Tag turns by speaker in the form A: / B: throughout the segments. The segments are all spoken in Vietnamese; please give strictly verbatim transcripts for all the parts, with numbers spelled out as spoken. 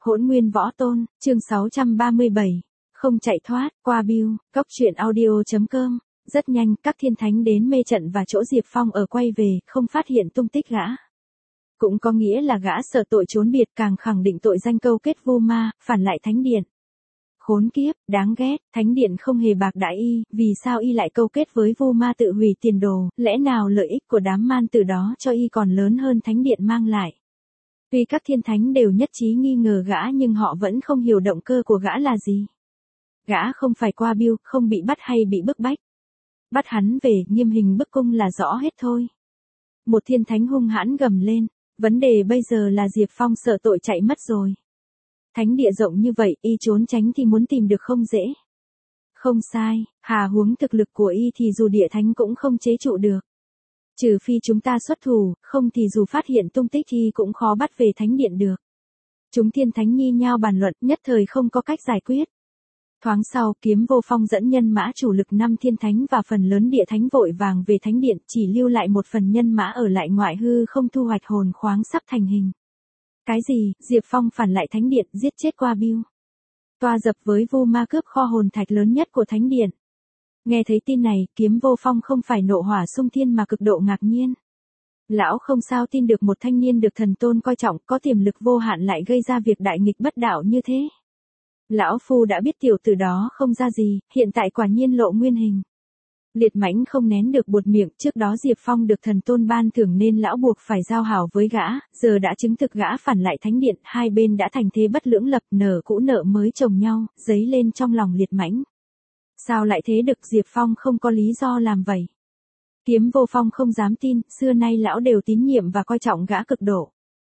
A: Hỗn nguyên võ tôn, chương sáu trăm ba mươi bảy. Không chạy thoát, qua bill, cốc truyện audio.com. Rất nhanh, các thiên thánh đến mê trận và chỗ Diệp Phong ở quay về, không phát hiện tung tích gã. Cũng có nghĩa là gã sợ tội trốn biệt, càng khẳng định tội danh câu kết vô ma, phản lại thánh điện. Khốn kiếp, đáng ghét, thánh điện không hề bạc đãi y, vì sao y lại câu kết với vô ma tự hủy tiền đồ, lẽ nào lợi ích của đám man từ đó cho y còn lớn hơn thánh điện mang lại. Tuy các thiên thánh đều nhất trí nghi ngờ gã nhưng họ vẫn không hiểu động cơ của gã là gì. Gã không phải qua bill, không bị bắt hay bị bức bách. Bắt hắn về, nghiêm hình bức cung là rõ hết thôi. Một thiên thánh hung hãn gầm lên, vấn đề bây giờ là Diệp Phong sợ tội chạy mất rồi. Thánh địa rộng như vậy, y trốn tránh thì muốn tìm được không dễ. Không sai, hà huống thực lực của y thì dù địa thánh cũng không chế trụ được. Trừ phi chúng ta xuất thủ, không thì dù phát hiện tung tích thì cũng khó bắt về thánh điện được. Chúng thiên thánh nhi nhao bàn luận, nhất thời không có cách giải quyết. Thoáng sau, Kiếm Vô Phong dẫn nhân mã chủ lực năm thiên thánh và phần lớn địa thánh vội vàng về thánh điện, chỉ lưu lại một phần nhân mã ở lại ngoại hư không thu hoạch hồn khoáng sắp thành hình. Cái gì, Diệp Phong phản lại thánh điện, giết chết qua bill. Toa dập với vô ma cướp kho hồn thạch lớn nhất của thánh điện. Nghe thấy tin này, Kiếm Vô Phong không phải nộ hỏa xung thiên mà cực độ ngạc nhiên. Lão không sao tin được một thanh niên được thần tôn coi trọng, có tiềm lực vô hạn lại gây ra việc đại nghịch bất đạo như thế. Lão phu đã biết tiểu tử đó không ra gì, hiện tại quả nhiên lộ nguyên hình. Liệt Mãnh không nén được buột miệng, trước đó Diệp Phong được thần tôn ban thưởng nên lão buộc phải giao hảo với gã, giờ đã chứng thực gã phản lại thánh điện, hai bên đã thành thế bất lưỡng lập, nợ cũ nợ mới chồng nhau, dấy lên trong lòng Liệt Mãnh. Sao lại thế được, Diệp Phong không có lý do làm vậy. Kiếm Vô Phong không dám tin, xưa nay lão đều tín nhiệm và coi trọng gã cực độ.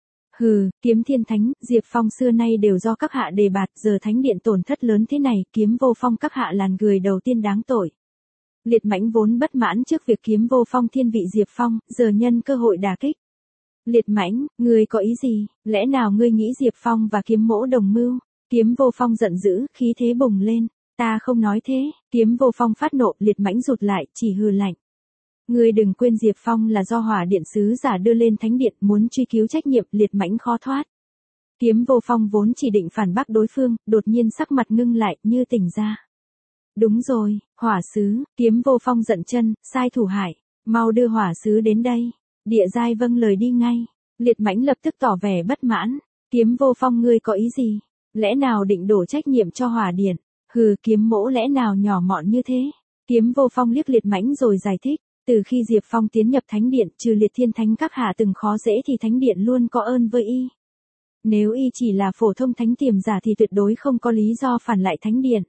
A: Hừ, Kiếm Thiên Thánh, Diệp Phong xưa nay đều do các hạ đề bạt, giờ thánh điện tổn thất lớn thế này, Kiếm Vô Phong các hạ là người đầu tiên đáng tội. Liệt Mãnh vốn bất mãn trước việc Kiếm Vô Phong thiên vị Diệp Phong, giờ nhân cơ hội đả kích. Liệt Mãnh, ngươi có ý gì, lẽ nào ngươi nghĩ Diệp Phong và Kiếm Mỗ đồng mưu? Kiếm Vô Phong giận dữ, khí thế bùng lên, ta không nói thế. Kiếm Vô Phong phát nộ, Liệt Mãnh rụt lại, chỉ hừ lạnh. Ngươi đừng quên Diệp Phong là do hỏa điện sứ giả đưa lên thánh điện, muốn truy cứu trách nhiệm, Liệt Mãnh khó thoát. Kiếm Vô Phong vốn chỉ định phản bác đối phương, đột nhiên sắc mặt ngưng lại, như tỉnh ra. Đúng rồi, hỏa sứ, Kiếm Vô Phong giận chân, sai thủ hải, mau đưa hỏa sứ đến đây. Địa giai vâng lời đi ngay. Liệt Mãnh lập tức tỏ vẻ bất mãn. Kiếm Vô Phong ngươi có ý gì? Lẽ nào định đổ trách nhiệm cho hỏa điện? Hừ, Kiếm Mỗ lẽ nào nhỏ mọn như thế? Kiếm Vô Phong liếc Liệt Mãnh rồi giải thích. Từ khi Diệp Phong tiến nhập thánh điện, trừ liệt thiên thánh các hạ từng khó dễ thì thánh điện luôn có ơn với y. Nếu y chỉ là phổ thông thánh tiềm giả thì tuyệt đối không có lý do phản lại thánh điện.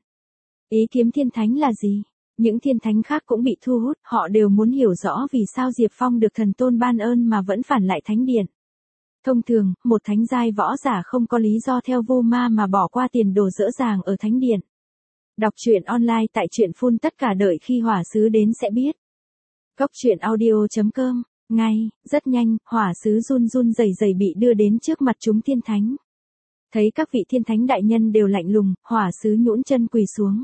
A: Ý Kiếm Thiên Thánh là gì? Những thiên thánh khác cũng bị thu hút, họ đều muốn hiểu rõ vì sao Diệp Phong được thần tôn ban ơn mà vẫn phản lại thánh điện. Thông thường, một thánh giai võ giả không có lý do theo vô ma mà bỏ qua tiền đồ dễ dàng ở thánh điện. Đọc truyện online tại truyện phun tất cả, đợi khi hỏa sứ đến sẽ biết. Cốc truyện audio.com. Ngay, rất nhanh, hỏa sứ run run rẩy rẩy bị đưa đến trước mặt chúng thiên thánh. Thấy các vị thiên thánh đại nhân đều lạnh lùng, hỏa sứ nhũn chân quỳ xuống.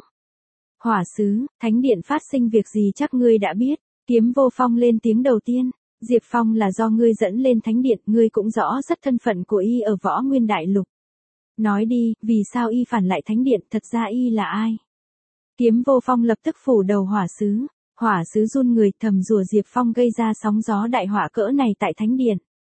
A: Hỏa sứ, thánh điện phát sinh việc gì chắc ngươi đã biết. Kiếm Vô Phong lên tiếng đầu tiên. Diệp Phong là do ngươi dẫn lên thánh điện, ngươi cũng rõ rất thân phận của y ở Võ Nguyên Đại Lục. Nói đi, vì sao y phản lại thánh điện, thật ra y là ai? Kiếm Vô Phong lập tức phủ đầu hỏa sứ. Hỏa sứ run người, thầm rủa Diệp Phong gây ra sóng gió đại họa cỡ này tại thánh điện.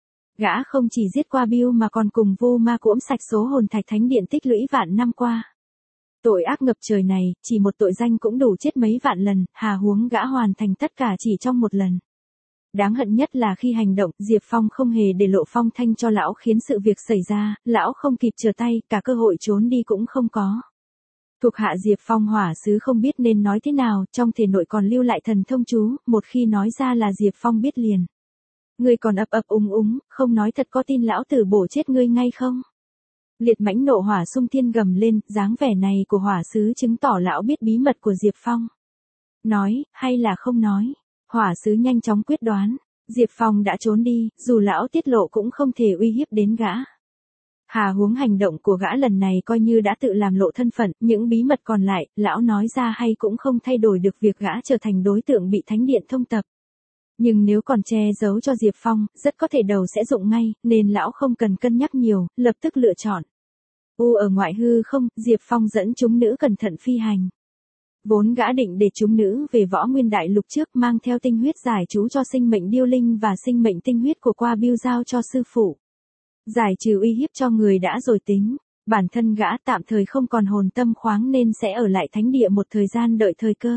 A: Gã không chỉ giết qua bill mà còn cùng vô ma cuỗm sạch số hồn thạch thánh điện tích lũy vạn năm qua. Tội ác ngập trời này, chỉ một tội danh cũng đủ chết mấy vạn lần, hà huống gã hoàn thành tất cả chỉ trong một lần. Đáng hận nhất là khi hành động, Diệp Phong không hề để lộ phong thanh cho lão khiến sự việc xảy ra, lão không kịp trở tay, cả cơ hội trốn đi cũng không có. Thuộc hạ Diệp Phong hỏa sứ không biết nên nói thế nào, trong thể nội còn lưu lại thần thông chú, một khi nói ra là Diệp Phong biết liền. Ngươi còn ập ập úng úng, không nói thật có tin lão tử bổ chết ngươi ngay không? Liệt Mãnh nộ hỏa xung thiên gầm lên, dáng vẻ này của hỏa sứ chứng tỏ lão biết bí mật của Diệp Phong. Nói, hay là không nói? Hỏa sứ nhanh chóng quyết đoán. Diệp Phong đã trốn đi, dù lão tiết lộ cũng không thể uy hiếp đến gã. Hà huống hành động của gã lần này coi như đã tự làm lộ thân phận, những bí mật còn lại, lão nói ra hay cũng không thay đổi được việc gã trở thành đối tượng bị thánh điện thông tập. Nhưng nếu còn che giấu cho Diệp Phong, rất có thể đầu sẽ rụng ngay, nên lão không cần cân nhắc nhiều, lập tức lựa chọn. U ở ngoại hư không, Diệp Phong dẫn chúng nữ cẩn thận phi hành. Vốn gã định để chúng nữ về Võ Nguyên Đại Lục trước mang theo tinh huyết giải chú cho sinh mệnh điêu linh và sinh mệnh tinh huyết của Qua Biêu giao cho sư phụ. Giải trừ uy hiếp cho người đã rồi tính, bản thân gã tạm thời không còn hồn tâm khoáng nên sẽ ở lại thánh địa một thời gian đợi thời cơ.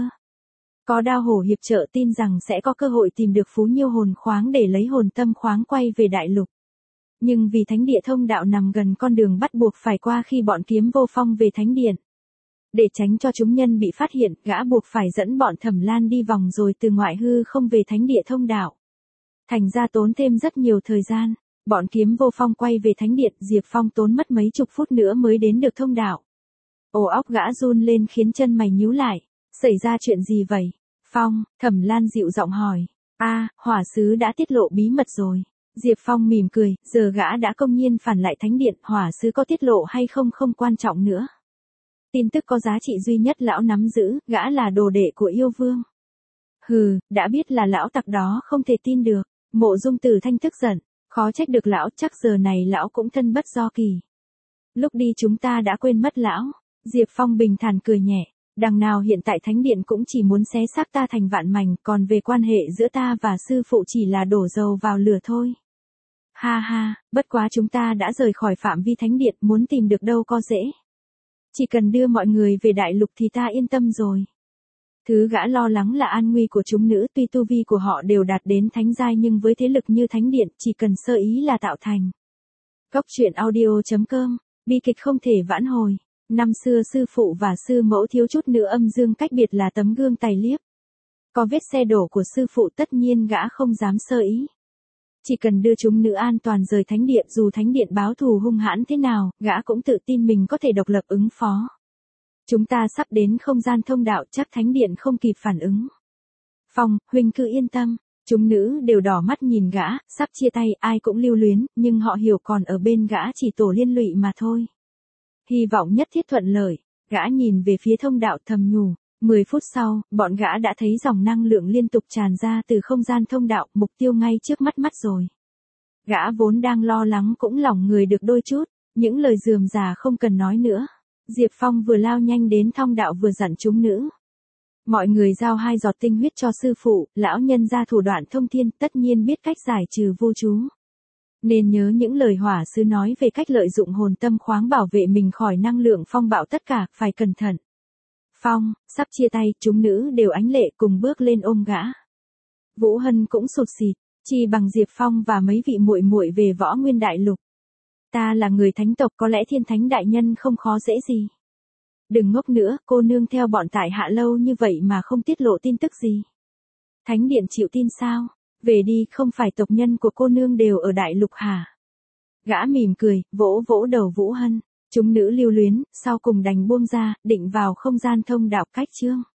A: Có Đao Hổ hiệp trợ tin rằng sẽ có cơ hội tìm được Phú Nhiêu hồn khoáng để lấy hồn tâm khoáng quay về Đại Lục. Nhưng vì thánh địa thông đạo nằm gần con đường bắt buộc phải qua khi bọn Kiếm Vô Phong về thánh điện. Để tránh cho chúng nhân bị phát hiện, gã buộc phải dẫn bọn Thẩm Lan đi vòng rồi từ ngoại hư không về thánh địa thông đạo. Thành ra tốn thêm rất nhiều thời gian, bọn Kiếm Vô Phong quay về thánh điện, Diệp Phong tốn mất mấy chục phút nữa mới đến được thông đạo. Ồ óc gã run lên khiến chân mày nhíu lại, xảy ra chuyện gì vậy? Phong, Thẩm Lan dịu giọng hỏi. A, hỏa sứ đã tiết lộ bí mật rồi. Diệp Phong mỉm cười, giờ gã đã công nhiên phản lại thánh điện, hỏa sứ có tiết lộ hay không không quan trọng nữa. Tin tức có giá trị duy nhất lão nắm giữ, gã là đồ đệ của yêu vương. Hừ, đã biết là lão tặc đó không thể tin được. Mộ Dung Tử Thanh tức giận, khó trách được lão, chắc giờ này lão cũng thân bất do kỳ. Lúc đi chúng ta đã quên mất lão. Diệp Phong bình thản cười nhẹ, đằng nào hiện tại thánh điện cũng chỉ muốn xé xác ta thành vạn mảnh, còn về quan hệ giữa ta và sư phụ chỉ là đổ dầu vào lửa thôi. Ha ha, bất quá chúng ta đã rời khỏi phạm vi thánh điện, muốn tìm được đâu có dễ. Chỉ cần đưa mọi người về Đại Lục thì ta yên tâm rồi. Thứ gã lo lắng là an nguy của chúng nữ, tuy tu vi của họ đều đạt đến thánh giai nhưng với thế lực như thánh điện chỉ cần sơ ý là tạo thành. Cốc truyện audio chấm com, bi kịch không thể vãn hồi. Năm xưa sư phụ và sư mẫu thiếu chút nữa âm dương cách biệt là tấm gương tài liếp. Có vết xe đổ của sư phụ tất nhiên gã không dám sơ ý. Chỉ cần đưa chúng nữ an toàn rời thánh điện, dù thánh điện báo thù hung hãn thế nào, gã cũng tự tin mình có thể độc lập ứng phó. Chúng ta sắp đến không gian thông đạo, chắc thánh điện không kịp phản ứng. Phong, huynh cứ yên tâm. Chúng nữ đều đỏ mắt nhìn gã, sắp chia tay, ai cũng lưu luyến, nhưng họ hiểu còn ở bên gã chỉ tổ liên lụy mà thôi. Hy vọng nhất thiết thuận lợi, gã nhìn về phía thông đạo thầm nhủ. Mười phút sau, bọn gã đã thấy dòng năng lượng liên tục tràn ra từ không gian thông đạo, mục tiêu ngay trước mắt mắt rồi. Gã vốn đang lo lắng cũng lỏng người được đôi chút, những lời rườm rà không cần nói nữa. Diệp Phong vừa lao nhanh đến thông đạo vừa dặn chúng nữ. Mọi người giao hai giọt tinh huyết cho sư phụ, lão nhân ra thủ đoạn thông thiên, tất nhiên biết cách giải trừ vô chú. Nên nhớ những lời hỏa sư nói về cách lợi dụng hồn tâm khoáng bảo vệ mình khỏi năng lượng phong bạo, tất cả phải cẩn thận. Phong, sắp chia tay, chúng nữ đều ánh lệ cùng bước lên ôm gã. Vũ Hân cũng sụt sịt, chi bằng Diệp Phong và mấy vị muội muội về Võ Nguyên Đại Lục. Ta là người thánh tộc, có lẽ thiên thánh đại nhân không khó dễ gì. Đừng ngốc nữa, cô nương theo bọn tại hạ lâu như vậy mà không tiết lộ tin tức gì. Thánh điện chịu tin sao? Về đi, không phải tộc nhân của cô nương đều ở Đại Lục hả? Gã mỉm cười, vỗ vỗ đầu Vũ Hân. Chúng nữ lưu luyến, sau cùng đành buông ra, định vào không gian thông đạo cách chương.